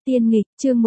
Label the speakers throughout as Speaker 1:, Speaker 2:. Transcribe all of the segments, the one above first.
Speaker 1: Tiên nghịch, chương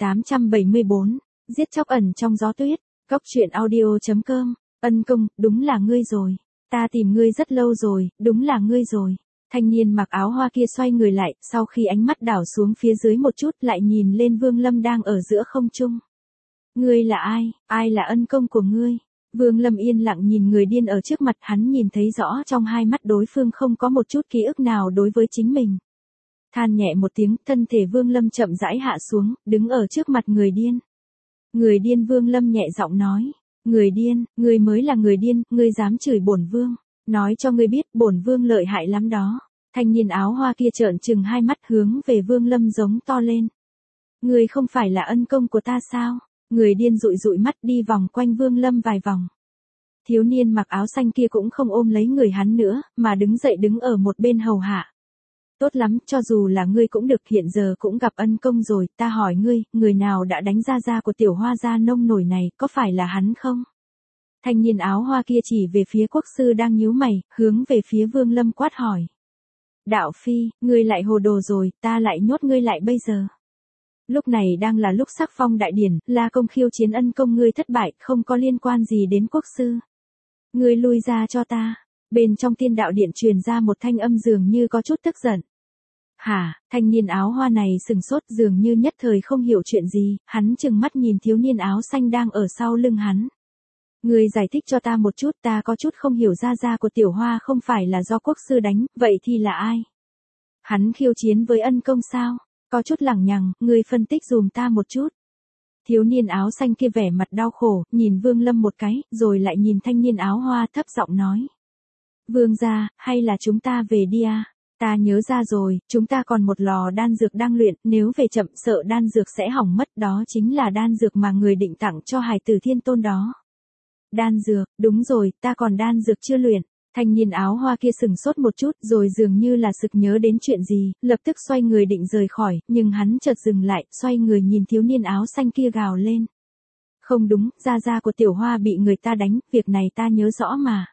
Speaker 1: 1874, giết chóc ẩn trong gió tuyết, Cốc truyện audio.com, Ân Công, đúng là ngươi rồi. Ta tìm ngươi rất lâu rồi, đúng là ngươi rồi. Thanh niên mặc áo hoa kia xoay người lại, sau khi ánh mắt đảo xuống phía dưới một chút lại nhìn lên Vương Lâm đang ở giữa không trung. Ngươi là ai, ai là ân công của ngươi? Vương Lâm yên lặng nhìn người điên ở trước mặt, hắn nhìn thấy rõ trong hai mắt đối phương không có một chút ký ức nào đối với chính mình. Than nhẹ một tiếng, thân thể Vương Lâm chậm rãi hạ xuống, đứng ở trước mặt người điên. Người điên, Vương Lâm nhẹ giọng nói. Người điên, ngươi mới là người điên, ngươi dám chửi bổn vương. Nói cho ngươi biết, bổn vương lợi hại lắm đó. Thanh niên áo hoa kia trợn trừng hai mắt hướng về Vương Lâm giống to lên. Ngươi không phải là ân công của ta sao? Người điên dụi dụi mắt đi vòng quanh Vương Lâm vài vòng. Thiếu niên mặc áo xanh kia cũng không ôm lấy người hắn nữa, mà đứng dậy đứng ở một bên hầu hạ. Tốt lắm, cho dù là ngươi cũng được, hiện giờ cũng gặp ân công rồi, ta hỏi ngươi, người nào đã đánh gia của tiểu hoa gia nông nổi này, có phải là hắn không? Thanh niên áo hoa kia chỉ về phía quốc sư đang nhíu mày, hướng về phía Vương Lâm quát hỏi. Đạo phi, ngươi lại hồ đồ rồi, ta lại nhốt ngươi lại bây giờ. Lúc này đang là lúc sắc phong đại điển, La Công khiêu chiến ân công ngươi thất bại, không có liên quan gì đến quốc sư. Ngươi lui ra cho ta. Bên trong Tiên Đạo Điện truyền ra một thanh âm dường như có chút tức giận. Hả, thanh niên áo hoa này sừng sốt, dường như nhất thời không hiểu chuyện gì, hắn trừng mắt nhìn thiếu niên áo xanh đang ở sau lưng hắn. Ngươi giải thích cho ta một chút, ta có chút không hiểu, gia của tiểu hoa không phải là do quốc sư đánh, vậy thì là ai? Hắn khiêu chiến với ân công sao? Có chút lẳng nhằng, ngươi phân tích dùm ta một chút. Thiếu niên áo xanh kia vẻ mặt đau khổ, nhìn Vương Lâm một cái, rồi lại nhìn thanh niên áo hoa thấp giọng nói. Vương gia, hay là chúng ta về đi à? Ta nhớ ra rồi, chúng ta còn một lò đan dược đang luyện, nếu về chậm sợ đan dược sẽ hỏng mất, đó chính là đan dược mà người định tặng cho Hải Tử Thiên Tôn đó. Đan dược, đúng rồi, ta còn đan dược chưa luyện. Thanh niên áo hoa kia sừng sốt một chút, rồi dường như là sực nhớ đến chuyện gì, lập tức xoay người định rời khỏi, nhưng hắn chợt dừng lại, xoay người nhìn thiếu niên áo xanh kia gào lên. Không đúng, gia của tiểu hoa bị người ta đánh, việc này ta nhớ rõ mà.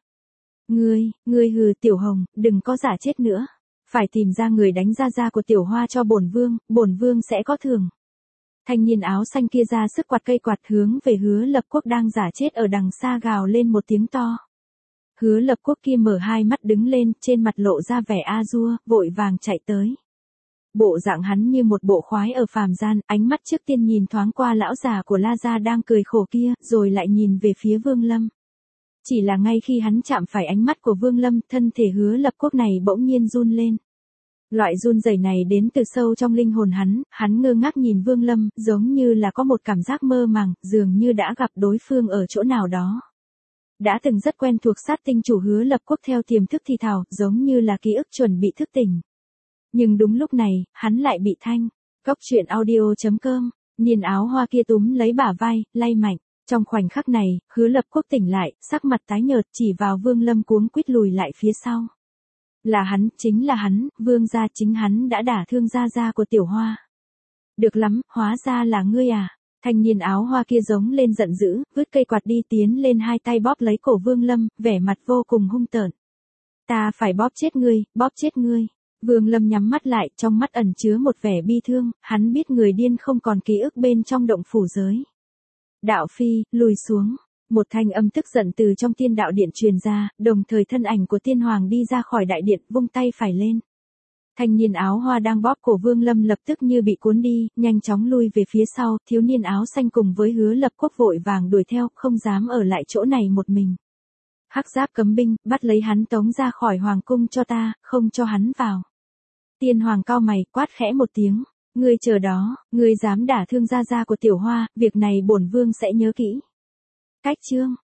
Speaker 1: Ngươi hừ, Tiểu Hồng, đừng có giả chết nữa. Phải tìm ra người đánh gia của tiểu hoa cho bổn vương sẽ có thưởng. Thanh niên áo xanh kia ra sức quạt cây quạt hướng về Hứa Lập Quốc đang giả chết ở đằng xa gào lên một tiếng to. Hứa Lập Quốc kia mở hai mắt đứng lên, trên mặt lộ ra vẻ a dua, vội vàng chạy tới. Bộ dạng hắn như một bộ khoái ở phàm gian, ánh mắt trước tiên nhìn thoáng qua lão già của La gia đang cười khổ kia, rồi lại nhìn về phía Vương Lâm. Chỉ là ngay khi hắn chạm phải ánh mắt của Vương Lâm, thân thể Hứa Lập Quốc này bỗng nhiên run lên. Loại run rẩy này đến từ sâu trong linh hồn hắn ngơ ngác nhìn Vương Lâm, giống như là có một cảm giác mơ màng, dường như đã gặp đối phương ở chỗ nào đó. Đã từng rất quen thuộc, sát tinh chủ Hứa Lập Quốc theo tiềm thức thì thào, giống như là ký ức chuẩn bị thức tỉnh. Nhưng đúng lúc này, hắn lại bị Cốc truyện audio.com, niên áo hoa kia túm lấy bả vai, lay mạnh. Trong khoảnh khắc này, Hứa Lập Quốc tỉnh lại, sắc mặt tái nhợt, chỉ vào Vương Lâm cuống quýt lùi lại phía sau. Là hắn, chính là hắn, vương gia, chính hắn đã đả thương gia của tiểu hoa. Được lắm, hóa ra là ngươi à. Thanh niên áo hoa kia giống lên giận dữ, vứt cây quạt đi, tiến lên hai tay bóp lấy cổ Vương Lâm, vẻ mặt vô cùng hung tợn. Ta phải bóp chết ngươi, bóp chết ngươi. Vương Lâm nhắm mắt lại, trong mắt ẩn chứa một vẻ bi thương, hắn biết người điên không còn ký ức bên trong động phủ giới. Đạo phi, lùi xuống. Một thanh âm tức giận từ trong Tiên Đạo Điện truyền ra, đồng thời thân ảnh của tiên hoàng đi ra khỏi đại điện, vung tay phải lên. Thanh niên áo hoa đang bóp cổ Vương Lâm lập tức như bị cuốn đi, nhanh chóng lui về phía sau, thiếu niên áo xanh cùng với Hứa Lập Quốc vội vàng đuổi theo, không dám ở lại chỗ này một mình. Hắc giáp cấm binh, bắt lấy hắn tống ra khỏi hoàng cung cho ta, không cho hắn vào. Tiên hoàng cau mày, quát khẽ một tiếng. Ngươi chờ đó, ngươi dám đả thương gia của tiểu hoa, việc này bổn vương sẽ nhớ kỹ. Cách chương